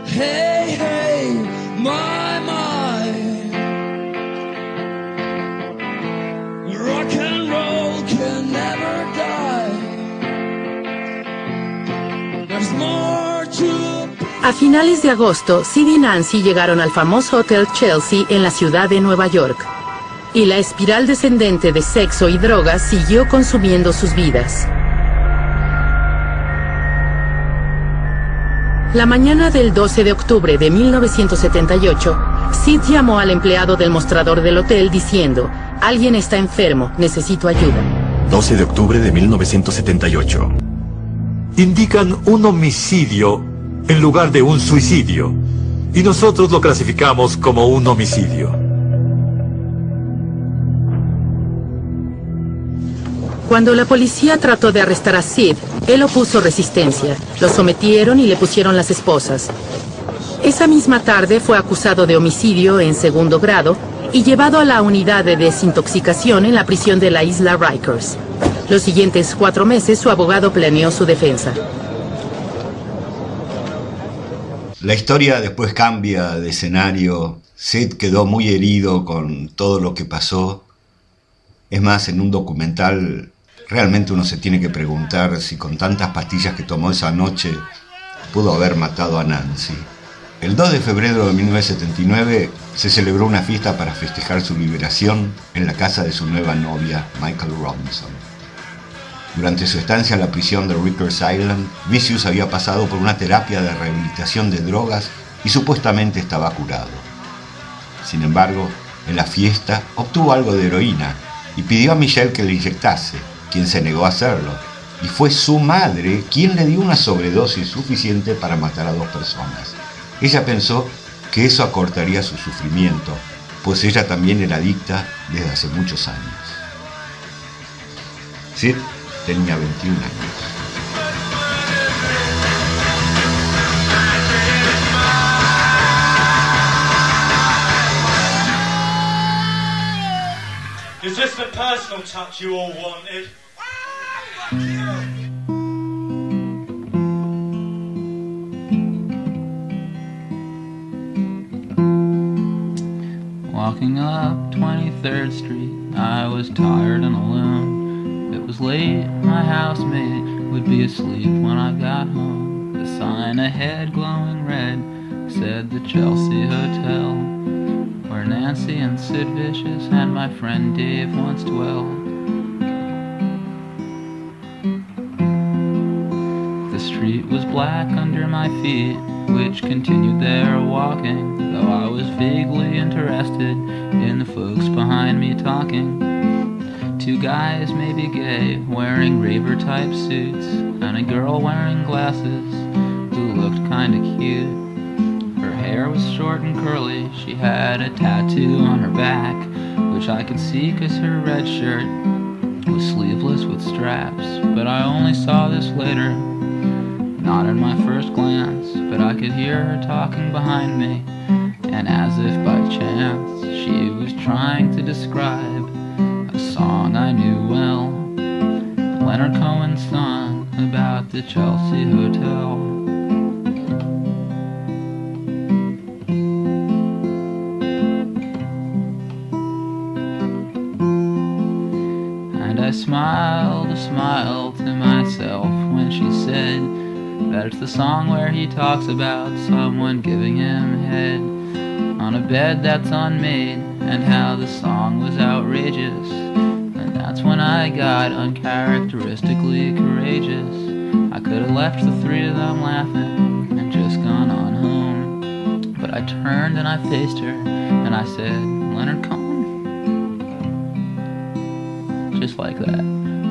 Hey, hey, my, rock and roll can never die. There's more to... A finales de agosto, Sid y Nancy llegaron al famoso Hotel Chelsea en la ciudad de Nueva York. Y la espiral descendente de sexo y drogas siguió consumiendo sus vidas. La mañana del 12 de octubre de 1978, Sid llamó al empleado del mostrador del hotel diciendo: «Alguien está enfermo, necesito ayuda». 12 de octubre de 1978. Indican un homicidio en lugar de un suicidio, y nosotros lo clasificamos como un homicidio. Cuando la policía trató de arrestar a Sid, él opuso resistencia. Lo sometieron y le pusieron las esposas. Esa misma tarde fue acusado de homicidio en segundo grado y llevado a la unidad de desintoxicación en la prisión de la isla Rikers. Los siguientes 4 meses su abogado planeó su defensa. La historia después cambia de escenario. Sid quedó muy herido con todo lo que pasó. Es más, en un documental realmente uno se tiene que preguntar si con tantas pastillas que tomó esa noche pudo haber matado a Nancy. El 2 de febrero de 1979 se celebró una fiesta para festejar su liberación en la casa de su nueva novia, Michael Robinson. Durante su estancia en la prisión de Rikers Island, Vicious había pasado por una terapia de rehabilitación de drogas y supuestamente estaba curado. Sin embargo, en la fiesta obtuvo algo de heroína y pidió a Michelle que le inyectase, quien se negó a hacerlo, y fue su madre quien le dio una sobredosis suficiente para matar a 2 personas. Ella pensó que eso acortaría su sufrimiento, pues ella también era adicta desde hace muchos años. Sid tenía 21 años. Is this the personal touch you all wanted? Walking up 23rd Street, I was tired and alone. It was late, my housemate would be asleep when I got home. The sign ahead, glowing red, said the Chelsea Hotel, where Nancy and Sid Vicious and my friend Dave once dwelled. The street was black under my feet, which continued their walking, though I was vaguely interested in the folks behind me talking. 2 guys, maybe gay, wearing raver-type suits, and a girl wearing glasses who looked kinda cute. Her hair was short and curly, she had a tattoo on her back, which I could see 'cause her red shirt was sleeveless with straps. But I only saw this later, not in my first glance, but I could hear her talking behind me, and as if by chance, she was trying to describe a song I knew well, Leonard Cohen's song about the Chelsea Hotel. And I smiled a smile to myself when she said that it's the song where he talks about someone giving him head on a bed that's unmade, and how the song was outrageous. And that's when I got uncharacteristically courageous. I could have left the 3 of them laughing and just gone on home, but I turned and I faced her and I said, Leonard Cohen? Just like that.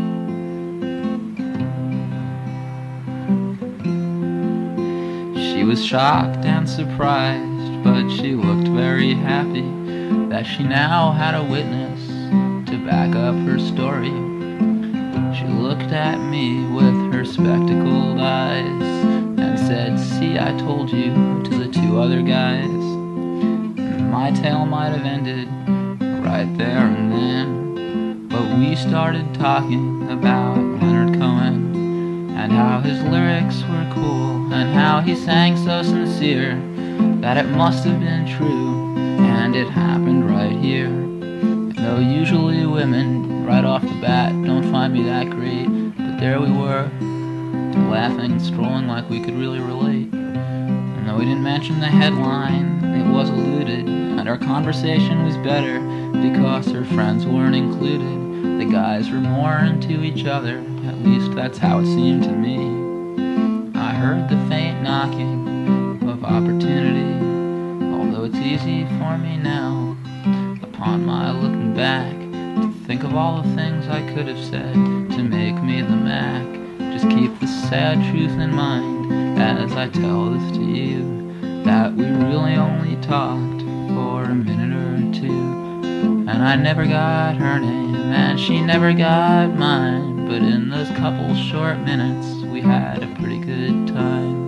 She was shocked and surprised, but she looked very happy that she now had a witness to back up her story. She looked at me with her spectacled eyes and said, see, I told you, to the 2 other guys. My tale might have ended right there and then, but we started talking about Leonard Cohen and how his lyrics were cool and how he sang so sincere that it must have been true, and it happened right here. Though usually women, right off the bat, don't find me that great, but there we were, laughing and strolling like we could really relate. And though we didn't mention the headline, it was alluded, and our conversation was better because her friends weren't included. The guys were more into each other, at least that's how it seemed to me. I heard the faint knocking of opportunity, although it's easy for me now, upon my looking back, to think of all the things I could have said to make me the Mac. Just keep the sad truth in mind as I tell this to you, that we really only talked for a minute or two, and I never got her name and she never got mine, but in those couple short minutes we had a pretty good time.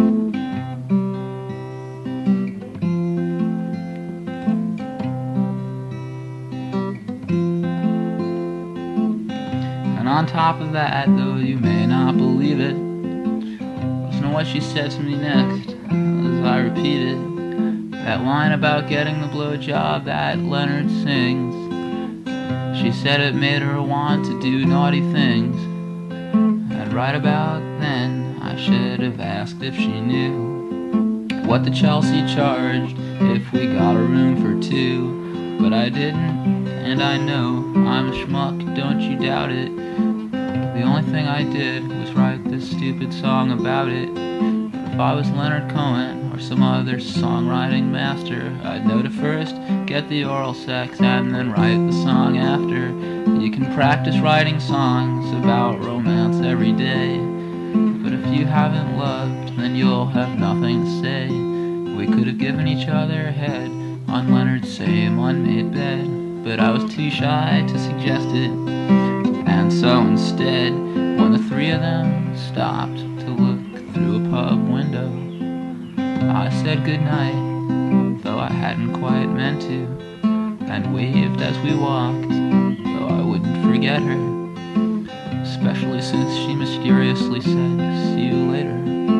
And on top of that, though you may not believe it, listen to what she said to me next as I repeated that line about getting the blowjob that Leonard sings. She said it made her want to do naughty things, and right about then I should have asked if she knew what the Chelsea charged if we got a room for two, but I didn't, and I know I'm a schmuck, don't you doubt it. The only thing I did was write this stupid song about it. But if I was Leonard Cohen or some other songwriting master, I'd know to first get the oral sex and then write the song after. You can practice writing songs about romance every day, but if you haven't loved, then you'll have nothing to say. We could have given each other a head on Leonard's same unmade bed, but I was too shy to suggest it. And so instead, when the three of them stopped to look through a pub window, I said goodnight, though I hadn't quite meant to, and waved as we walked, though I wouldn't forget her, especially since she mysteriously said, "See you later."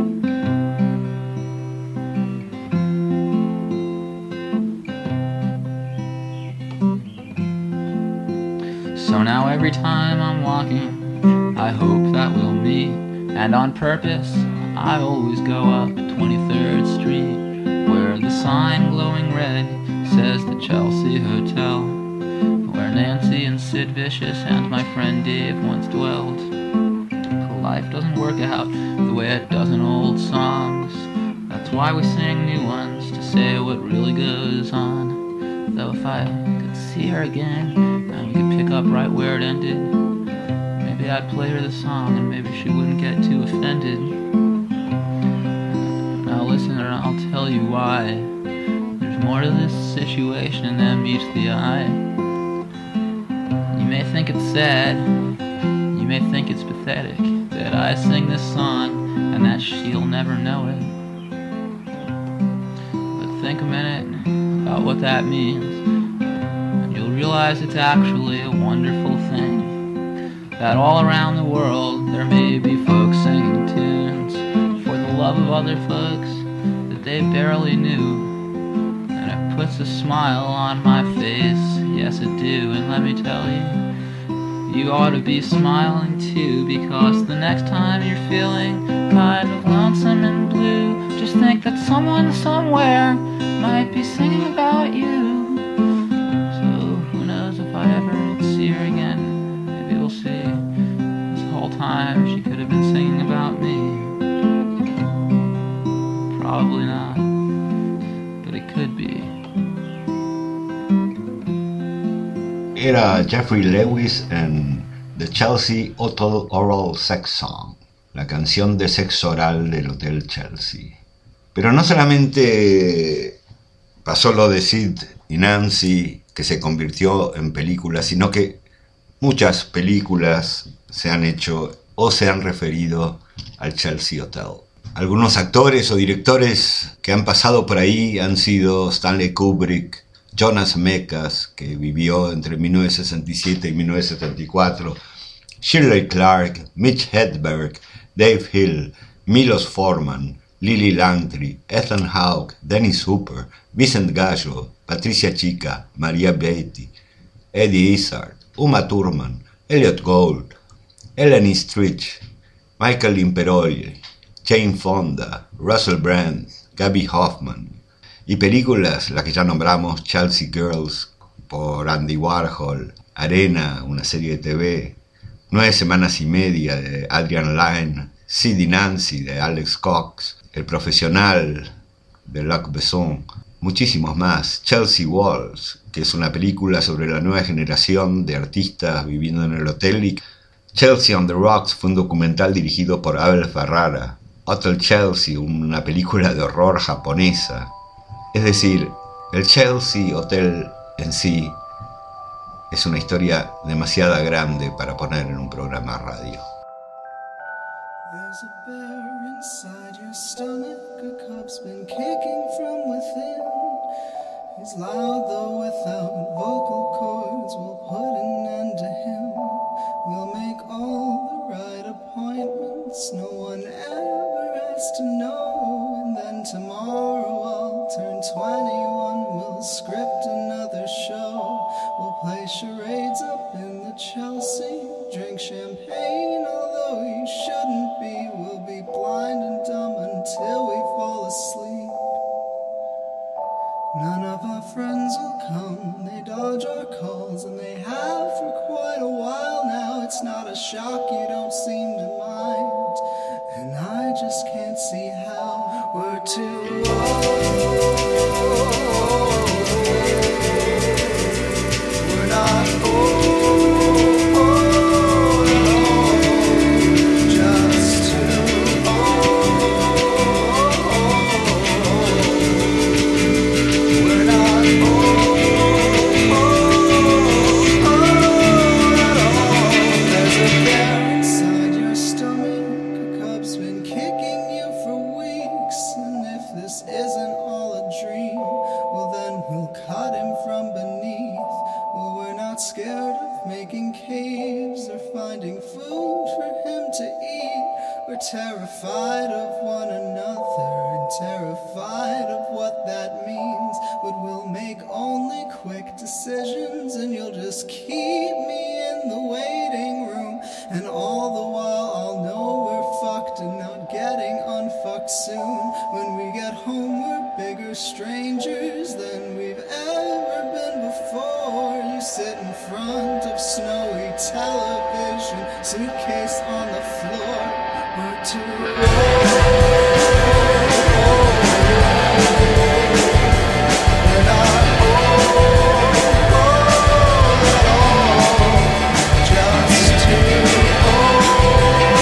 So now every time I'm walking, I hope that we'll meet, and on purpose, I always go up 23rd Street, where the sign glowing red says the Chelsea Hotel, where Nancy and Sid Vicious and my friend Dave once dwelled. Life doesn't work out the way it does in old songs. That's why we sing new ones, to say what really goes on. Though if I could see her again, and we could pick up right where it ended, maybe I'd play her the song and maybe she wouldn't get too offended. Now listen and I'll tell you why. There's more to this situation than meets the eye. You may think it's sad, you may think it's pathetic, that I sing this song and that she'll never know it. But think a minute about what that means, and you'll realize it's actually a wonderful thing, that all around the world there may be folks singing tunes for the love of other folks that they barely knew, and it puts a smile on my face, yes it do, and let me tell you, you ought to be smiling too, because the next time you're feeling kind of lonesome and blue, just think that someone somewhere might be singing about you. So who knows if I ever see her again, maybe we'll see. This whole time she could have been singing about me. Probably not, but it could be. Era Jeffrey Lewis en The Chelsea Hotel Oral Sex Song, la canción de sexo oral del Hotel Chelsea. Pero no solamente pasó lo de Sid y Nancy, que se convirtió en película, sino que muchas películas se han hecho o se han referido al Chelsea Hotel. Algunos actores o directores que han pasado por ahí han sido Stanley Kubrick, Jonas Mekas, que vivió entre 1967 y 1974, Shirley Clarke, Mitch Hedberg, Dave Hill, Milos Forman, Lily Langtry, Ethan Hawke, Dennis Hooper, Vincent Gallo, Patricia Chica, Maria Beatty, Eddie Izzard, Uma Thurman, Elliot Gould, Eleni Stritch, Michael Imperoli, Jane Fonda, Russell Brand, Gaby Hoffman. Y películas, las que ya nombramos, Chelsea Girls por Andy Warhol, Arena, una serie de TV, 9 semanas y media de Adrian Lyne, Sid y Nancy de Alex Cox, El Profesional de Luc Besson, muchísimos más. Chelsea Walls, que es una película sobre la nueva generación de artistas viviendo en el hotel. Y Chelsea on the Rocks fue un documental dirigido por Abel Ferrara. Hotel Chelsea, una película de horror japonesa. Es decir, el Chelsea Hotel en sí es una historia demasiado grande para poner en un programa de radio. There's a bear inside your stomach, a cub's been kicking from within. He's loud though without vocal cords, we'll put an end to him. We'll make all the right appointments, no one ever has to know. And then tomorrow I'll turn 21, we'll script another show. We'll play charades up in the Chelsea, drink champagne, although you shouldn't be. We'll be blind and dumb until we fall asleep. None of our friends will come, they dodge our calls, and they have for quite a while now. It's not a shock, you don't seem to mind, and I just can't see how. We're too old. We're not old. Terrified of one another and terrified of what that means, but we'll make only quick decisions, and you'll just keep me in the waiting room, and all the while I'll know we're fucked and not getting unfucked soon. When we get home we're bigger strangers than we've ever been before. You sit in front of snowy television, suitcase on the floor. We're too old. We're not old at all, just too old.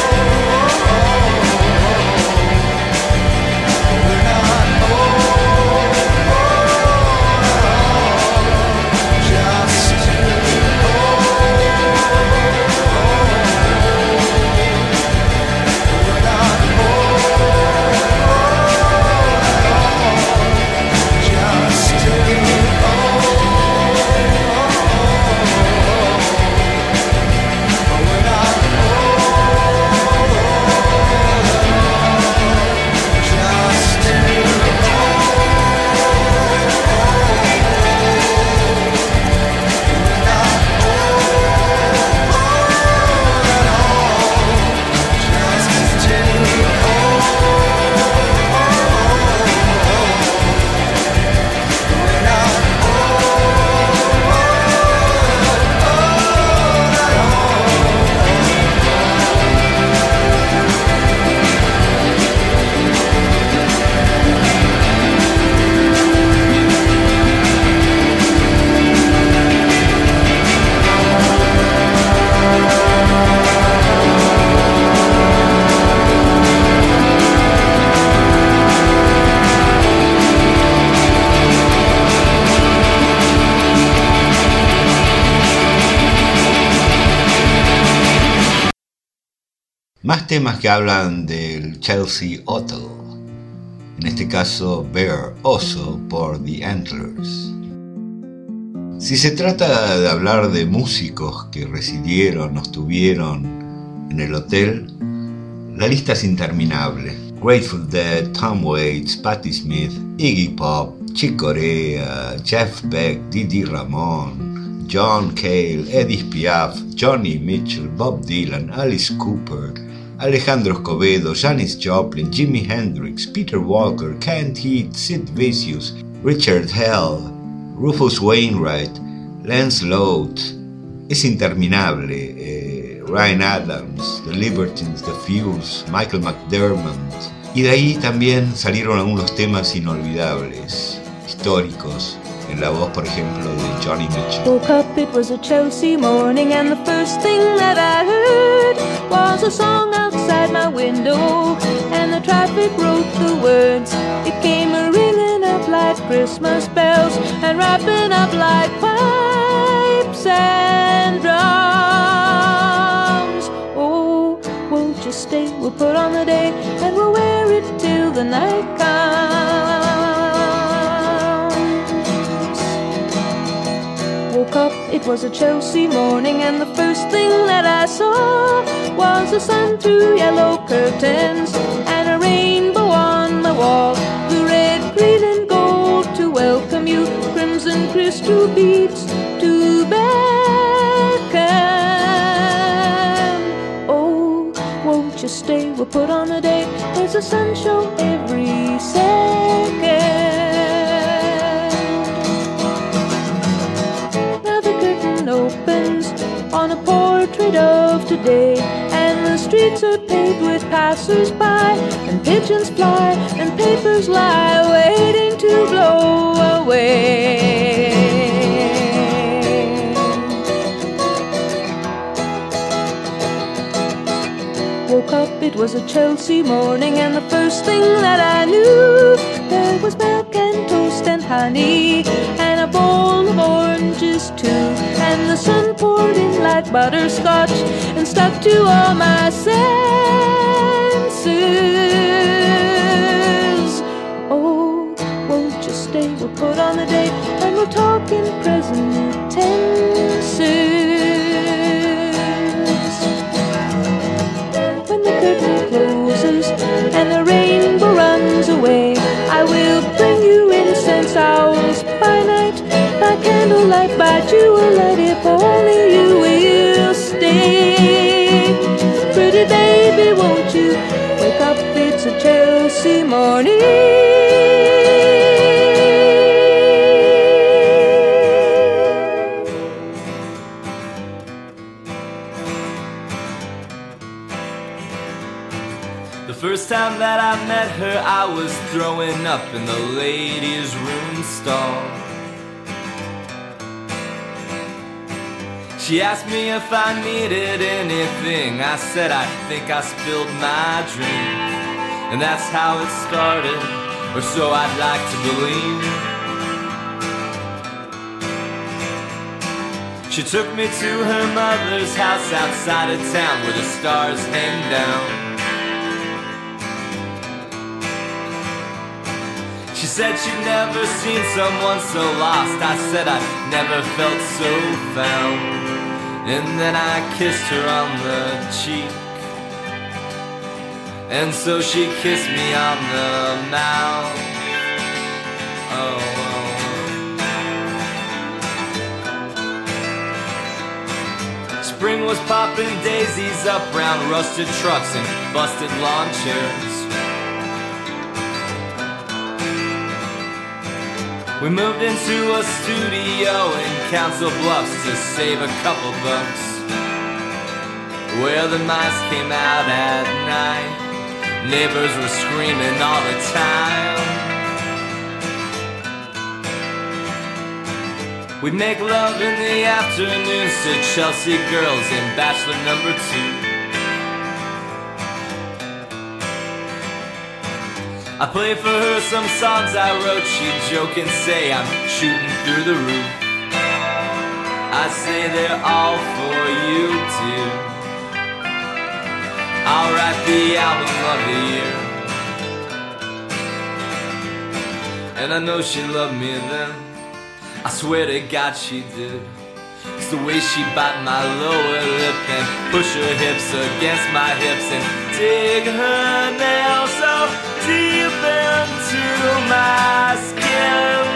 We're not old at all, just too old. Más temas que hablan del Chelsea Hotel, en este caso Bear, oso, por The Antlers. Si se trata de hablar de músicos que residieron o estuvieron en el hotel, la lista es interminable. Grateful Dead, Tom Waits, Patti Smith, Iggy Pop, Chick Corea, Jeff Beck, Didi Ramón, John Cale, Edith Piaf, Johnny Mitchell, Bob Dylan, Alice Cooper, Alejandro Escovedo, Janis Joplin, Jimi Hendrix, Peter Walker, Kent Heath, Sid Vicious, Richard Hell, Rufus Wainwright, Lance Lode. Es interminable. Ryan Adams, The Libertines, The Fuse, Michael McDermott. Y de ahí también salieron algunos temas inolvidables, históricos, en la voz, por ejemplo, de Johnny Mitchell. Woke up, it was a Chelsea morning, and the first thing that I heard was a song outside my window, and the traffic wrote the words. It came a-ringing up like Christmas bells, and wrapping up like pipes and drums. Oh, won't you stay? We'll put on the day, and we'll wear it till the night comes. Woke up, it was a Chelsea morning, and the first thing that I saw was the sun through yellow curtains and a rainbow on the wall. The red, green and gold to welcome you, crimson crystal beads to beckon. Oh, won't you stay? We'll put on a day. There's a sun show every second. Opens on a portrait of today, and the streets are paved with passers-by, and pigeons fly, and papers lie waiting to blow away. Woke up, it was a Chelsea morning, and the first thing that I knew, there was milk and toast and honey, and a bowl of oranges too. And the sun poured in like butterscotch and stuck to all my senses. Oh, won't you stay? We'll put on the day, and we'll talk in present tenses. When the curtain closes and the rainbow runs away, I will bring you incense owls by night, by candlelight, by jewellight, if only you will stay. Pretty baby, won't you wake up? It's a Chelsea morning. The first time that I met her, I was throwing up in the ladies' room stall. She asked me if I needed anything. I said I think I spilled my drink. And that's how it started, or so I'd like to believe. She took me to her mother's house outside of town, where the stars hang down. She said she'd never seen someone so lost. I said I never felt so found. And then I kissed her on the cheek, and so she kissed me on the mouth. Oh, oh. Spring was popping daisies up round rusted trucks and busted lawn chairs. We moved into a studio in Council Bluffs to save a couple bucks, where the mice came out at night. Neighbors were screaming all the time. We'd make love in the afternoons to Chelsea girls in Bachelor number 2. I played for her some songs I wrote. She'd joke and say I'm shooting through the roof. I'd say they're all for you too. I'll write the album of the year. And I know she loved me then, I swear to God she did. It's the way she bite my lower lip and push her hips against my hips and dig her nails so deep into my skin.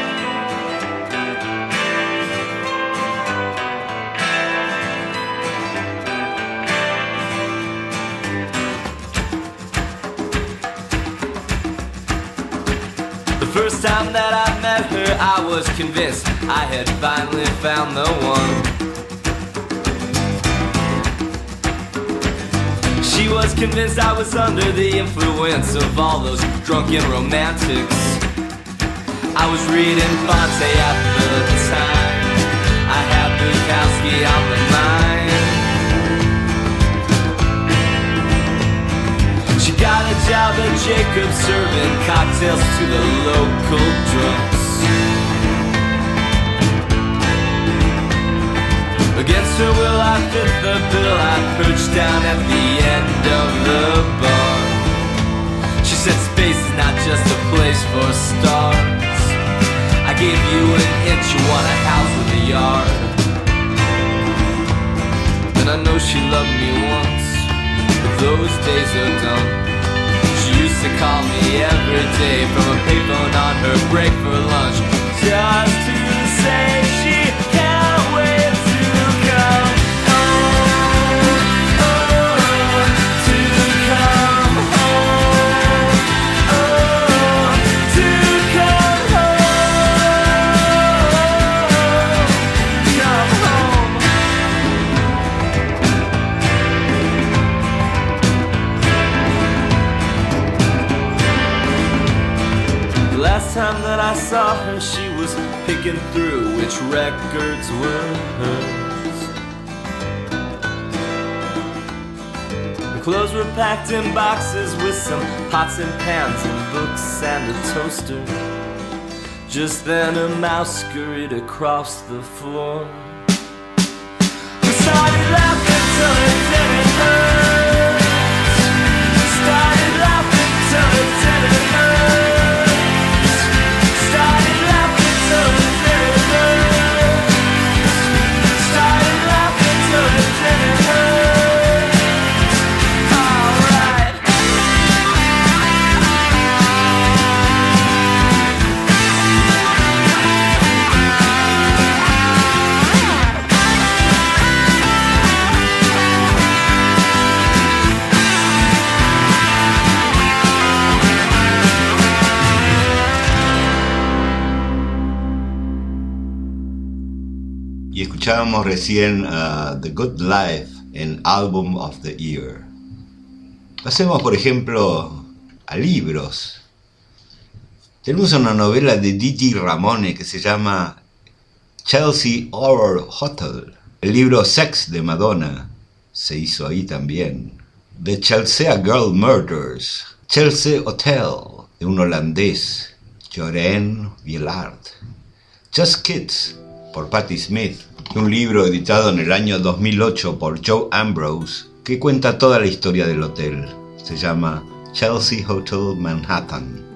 The first time that I met her, I was convinced I had finally found the one. She was convinced I was under the influence of all those drunken romantics. I was reading Fonte at the time. I had Bukowski on the mind. She got a job at Jacob's serving cocktails to the local drunks. Against her will I fit the bill. I perched down at the end of the bar. She said space is not just a place for stars. I gave you an inch, you want a house with a yard. And I know she loved me once, but those days are done. She used to call me every day from a payphone on her break for lunch, just to say she can't wait to come home, to come home, to come home, The last time that I saw her, she was picking through which records were hers. The clothes were packed in boxes with some pots and pans and books and a toaster. Just then a mouse scurried across the floor. We started laughing till it didn't hurt. Started laughing till it didn't hurt. Started laughing till it didn't hurt. Started laughing till it didn't hurt. Alright. Y escuchábamos recién The Good Life en Album of the Year. Pasemos, por ejemplo, a libros. Tenemos una novela de Didi Ramone que se llama Chelsea Horror Hotel. El libro Sex de Madonna se hizo ahí también. The Chelsea Girl Murders, Chelsea Hotel, de un holandés, Joreen Wielaert. Just Kids, por Patti Smith, un libro editado en el año 2008 por Joe Ambrose que cuenta toda la historia del hotel. Se llama Chelsea Hotel Manhattan.